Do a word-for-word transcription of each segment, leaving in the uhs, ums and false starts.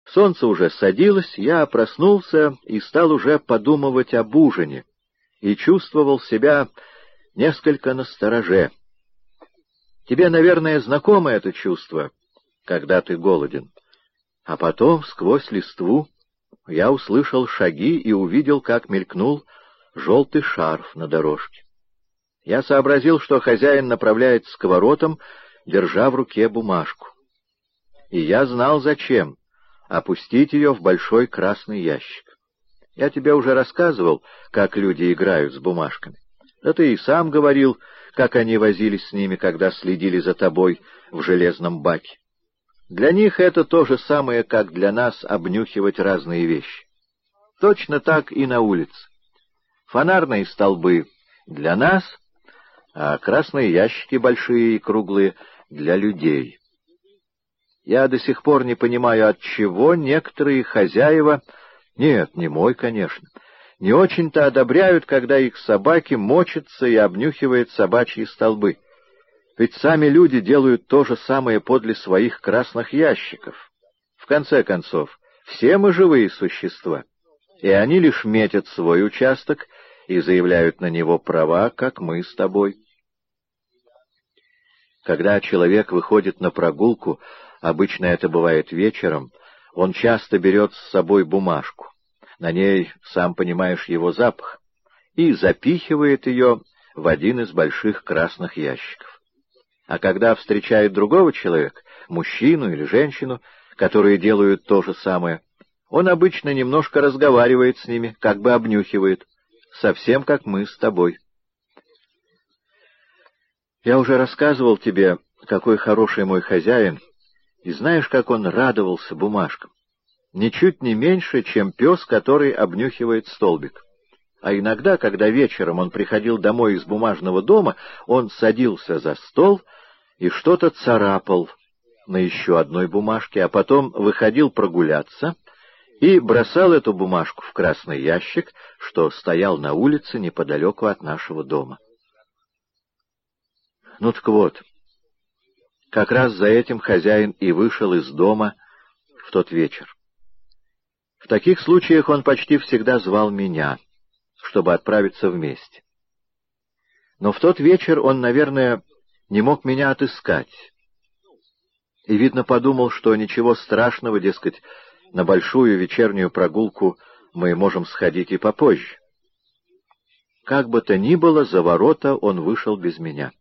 Солнце уже садилось, я проснулся и стал уже подумывать об ужине, и чувствовал себя несколько настороже. Тебе, наверное, знакомо это чувство, когда ты голоден. А потом, сквозь листву, я услышал шаги и увидел, как мелькнул желтый шарф на дорожке. Я сообразил, что хозяин направляется к воротам, держа в руке бумажку. И я знал, зачем — опустить ее в большой красный ящик. Я тебе уже рассказывал, как люди играют с бумажками. Да ты и сам говорил, как они возились с ними, когда следили за тобой в железном баке. Для них это то же самое, как для нас обнюхивать разные вещи. Точно так и на улице. Фонарные столбы для нас, а красные ящики большие и круглые для людей. Я до сих пор не понимаю, отчего некоторые хозяева, нет, не мой, конечно, не очень-то одобряют, когда их собаки мочатся и обнюхивают собачьи столбы. Ведь сами люди делают то же самое подле своих красных ящиков. В конце концов, все мы живые существа, и они лишь метят свой участок и заявляют на него права, как мы с тобой. Когда человек выходит на прогулку, обычно это бывает вечером, он часто берет с собой бумажку. На ней, сам понимаешь, его запах, и запихивает ее в один из больших красных ящиков. А когда встречает другого человека, мужчину или женщину, которые делают то же самое, он обычно немножко разговаривает с ними, как бы обнюхивает, совсем как мы с тобой. Я уже рассказывал тебе, какой хороший мой хозяин, и знаешь, как он радовался бумажкам. Ничуть не меньше, чем пес, который обнюхивает столбик. А иногда, когда вечером он приходил домой из бумажного дома, он садился за стол и что-то царапал на еще одной бумажке, а потом выходил прогуляться и бросал эту бумажку в красный ящик, что стоял на улице неподалеку от нашего дома. Ну так вот, как раз за этим хозяин и вышел из дома в тот вечер. В таких случаях он почти всегда звал меня, чтобы отправиться вместе. Но в тот вечер он, наверное, не мог меня отыскать. И, видно, подумал, что ничего страшного, дескать, на большую вечернюю прогулку мы можем сходить и попозже. Как бы то ни было, за ворота он вышел без меня.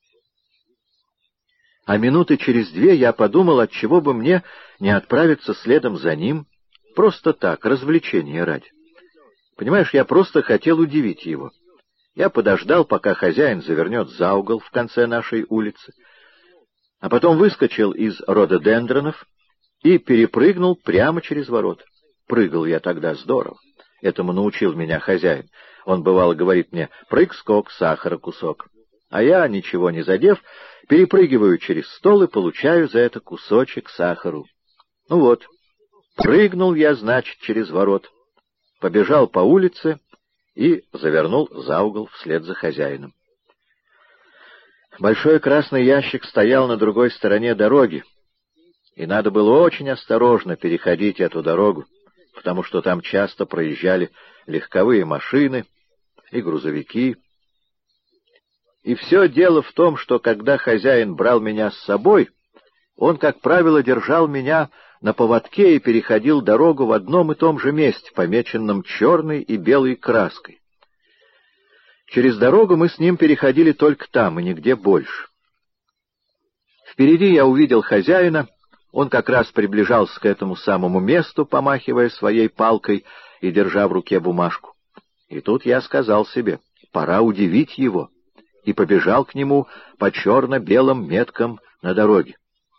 А минуты через две я подумал, отчего бы мне не отправиться следом за ним, просто так, развлечение ради. Понимаешь, я просто хотел удивить его. Я подождал, пока хозяин завернет за угол в конце нашей улицы, а потом выскочил из рододендронов и перепрыгнул прямо через ворота. Прыгал я тогда здорово. Этому научил меня хозяин. Он, бывало, говорит мне: «Прыг-скок, сахара кусок». А я, ничего не задев, перепрыгиваю через стол и получаю за это кусочек сахару. Ну вот, прыгнул я, значит, через ворот, побежал по улице и завернул за угол вслед за хозяином. Большой красный ящик стоял на другой стороне дороги, и надо было очень осторожно переходить эту дорогу, потому что там часто проезжали легковые машины и грузовики. И все дело в том, что когда хозяин брал меня с собой, он, как правило, держал меня на поводке и переходил дорогу в одном и том же месте, помеченном черной и белой краской. Через дорогу мы с ним переходили только там и нигде больше. Впереди я увидел хозяина, он как раз приближался к этому самому месту, помахивая своей палкой и держа в руке бумажку. И тут я сказал себе: пора удивить его, и побежал к нему по черно-белым меткам на дороге.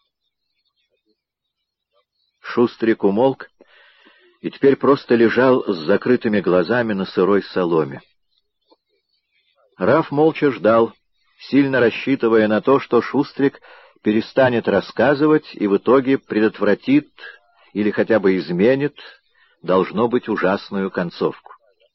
Шустрик умолк и теперь просто лежал с закрытыми глазами на сырой соломе. Раф молча ждал, сильно рассчитывая на то, что Шустрик перестанет рассказывать и в итоге предотвратит или хотя бы изменит, должно быть, ужасную концовку.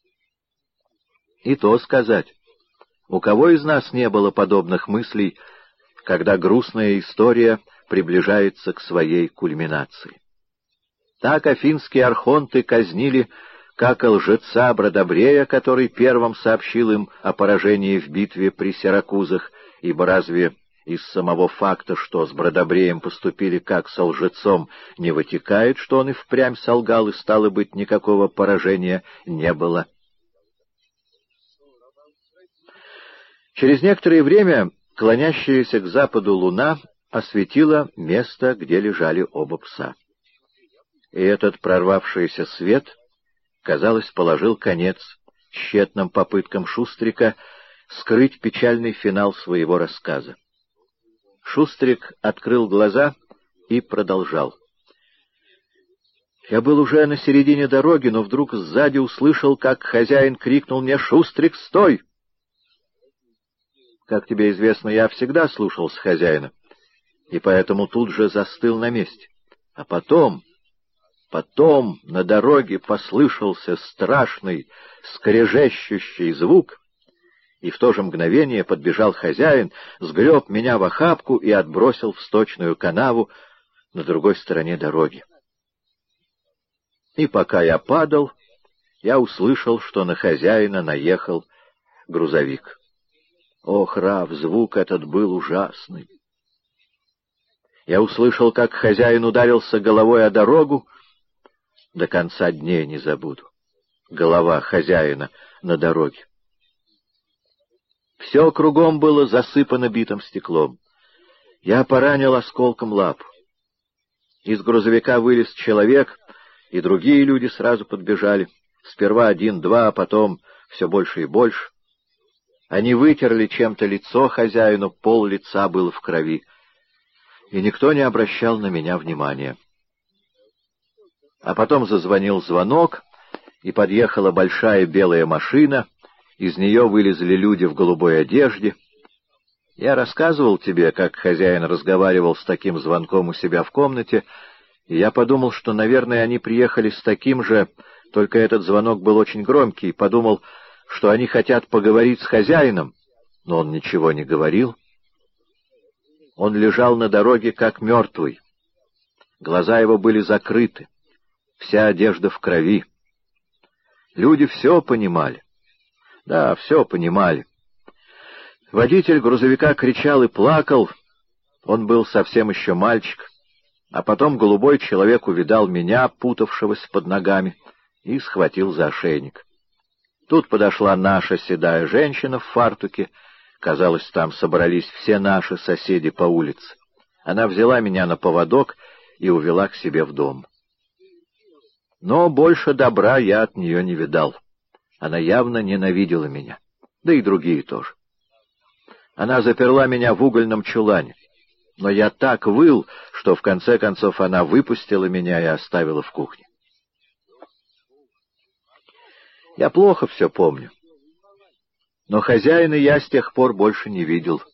И то сказать, у кого из нас не было подобных мыслей, когда грустная история приближается к своей кульминации? Так афинские архонты казнили как лжеца Бродобрея, который первым сообщил им о поражении в битве при Сиракузах, ибо разве из самого факта, что с Бродобреем поступили как со лжецом, не вытекает, что он и впрямь солгал, и, стало быть, никакого поражения не было. Через некоторое время клонящаяся к западу луна осветила место, где лежали оба пса. И этот прорвавшийся свет, казалось, положил конец тщетным попыткам Шустрика скрыть печальный финал своего рассказа. Шустрик открыл глаза и продолжал. Я был уже на середине дороги, но вдруг сзади услышал, как хозяин крикнул мне: «Шустрик, стой!» Как тебе известно, я всегда слушался хозяина, и поэтому тут же застыл на месте. А потом... Потом на дороге послышался страшный, скрежещущий звук, и в то же мгновение подбежал хозяин, сгреб меня в охапку и отбросил в сточную канаву на другой стороне дороги. И пока я падал, я услышал, что на хозяина наехал грузовик. Ох, Рав, звук этот был ужасный. Я услышал, как хозяин ударился головой о дорогу. До конца дней не забуду. Голова хозяина на дороге. Все кругом было засыпано битым стеклом. Я поранил осколком лапу. Из грузовика вылез человек, и другие люди сразу подбежали. Сперва один-два, а потом все больше и больше. Они вытерли чем-то лицо хозяину, пол лица был в крови, и никто не обращал на меня внимания. А потом зазвонил звонок, и подъехала большая белая машина, из нее вылезли люди в голубой одежде. Я рассказывал тебе, как хозяин разговаривал с таким звонком у себя в комнате, и я подумал, что, наверное, они приехали с таким же, только этот звонок был очень громкий, подумал, что они хотят поговорить с хозяином, но он ничего не говорил. Он лежал на дороге как мертвый. Глаза его были закрыты. Вся одежда в крови. Люди все понимали. Да, все понимали. Водитель грузовика кричал и плакал. Он был совсем еще мальчик. А потом голубой человек увидал меня, путавшегося под ногами, и схватил за ошейник. Тут подошла наша седая женщина в фартуке. Казалось, там собрались все наши соседи по улице. Она взяла меня на поводок и увела к себе в дом. Но больше добра я от нее не видал. Она явно ненавидела меня. Да и другие тоже. Она заперла меня в угольном чулане. Но я так выл, что в конце концов она выпустила меня и оставила в кухне. Я плохо все помню. Но хозяина я с тех пор больше не видел.